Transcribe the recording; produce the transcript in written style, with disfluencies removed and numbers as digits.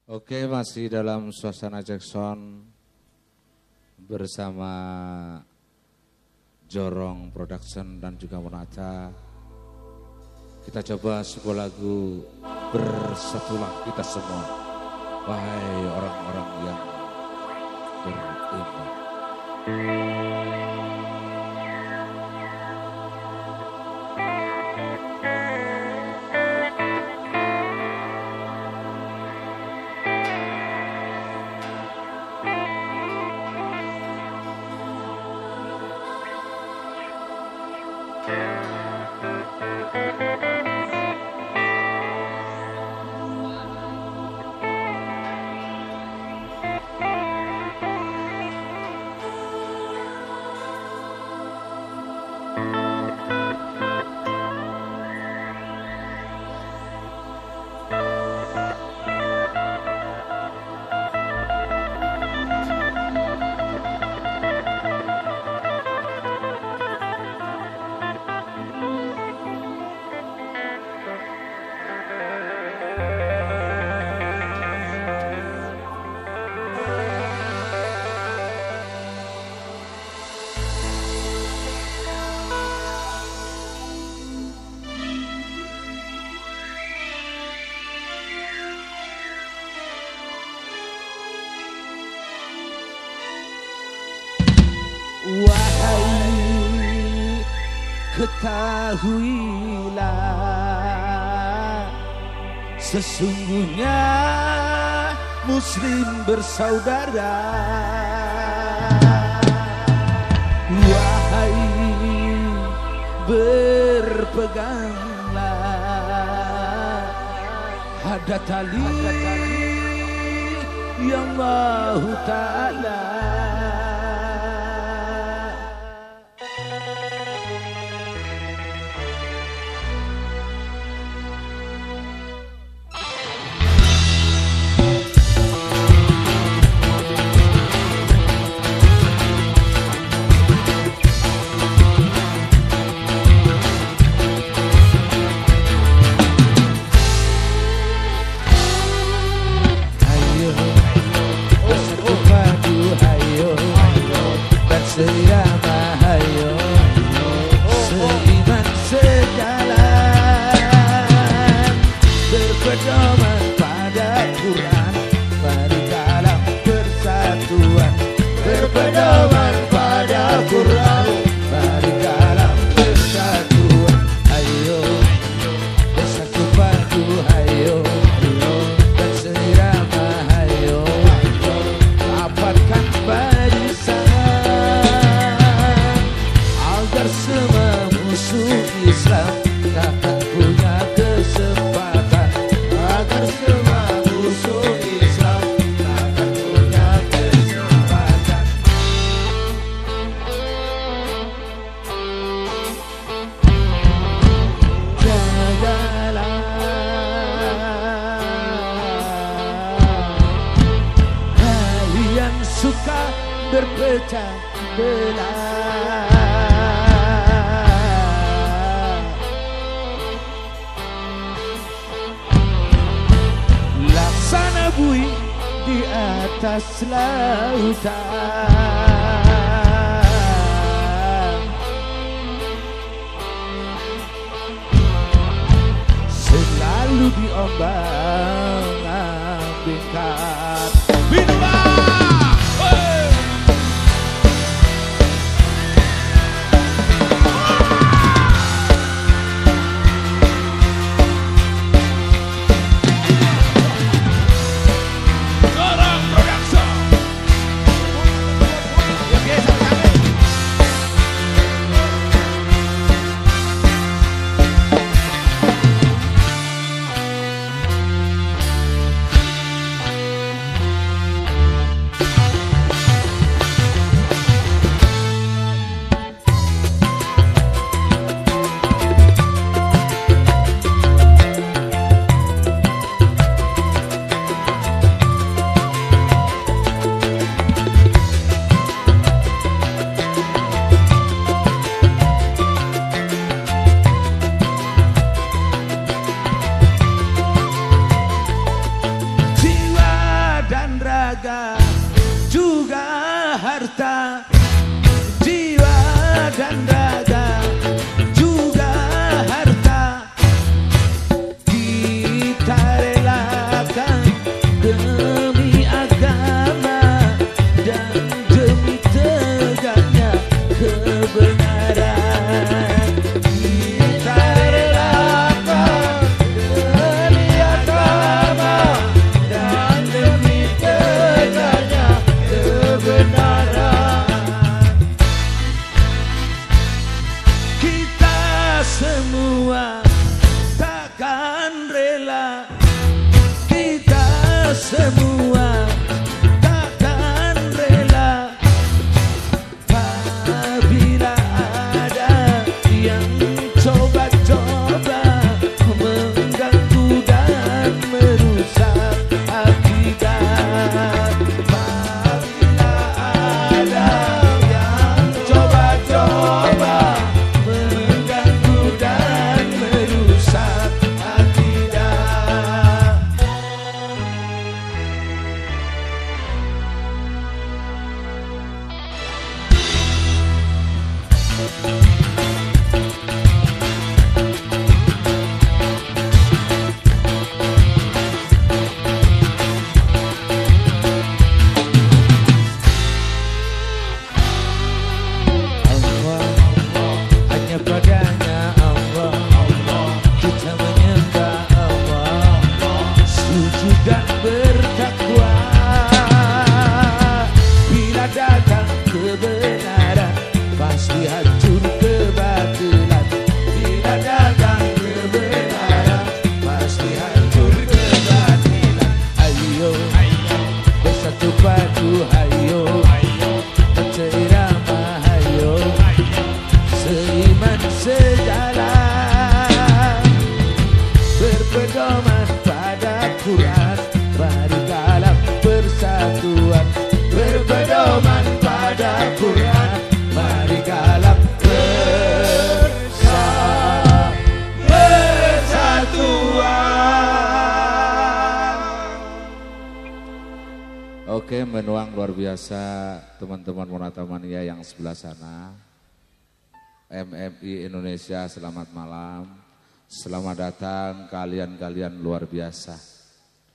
Oke, masih dalam suasana Jackson bersama Jorong Production dan juga Monata. Kita coba sebuah lagu Bersatulah Kita Semua. Wahai orang-orang yang beriman. Wahai, ketahuilah, sesungguhnya Muslim bersaudara. Wahai, berpeganglah ada tali yang Allahu Ta'ala. Seirama hayo, seiman sejalan, berpedoman pada Quran, mari dalam persatuan. Berpedoman pada Quran, mari dalam persatuan. Ayo, bersatu padu, ayo, dan seirama hayo, rapatkan barisan agar semua musuh Islam takkan punya kesempatan. Agar semua musuh Islam takkan punya kesempatan. Jagalah kalian suka berpecah belah. Laksana bui di atas lautan, selalu diombang-ambingkan. raga, juga harta, jiwa dan raga, juga harta, kita relakan demi agama dan demi tegaknya kebenaran. Kita relakan demi agama dan demi tegaknya kebenaran. Kita semua takkan rela, kita semua takkan rela apabila ada yang coba-coba mengganggu dan merusak akidah. Apabila ada yang coba-coba mengganggu dan merusak akidah. Allah, hanya padanya Allah, kita menyembah Allah, sujud dan bertakwa. Bila datang kebenaran, pasti hancur kebatilan. Bila datang kebenaran, pasti hancur kebatilan. Ayo, bersatu padu, ayo, seirama, ayo, seiman sejalan, berpedoman pada Quran, mari dalam persatuan. Berpedoman pada Quran, mari dalam persatuan. Oke, menuang luar biasa teman-teman Monatamania yang sebelah sana. MMI Indonesia, selamat malam. Selamat datang kalian-kalian luar biasa.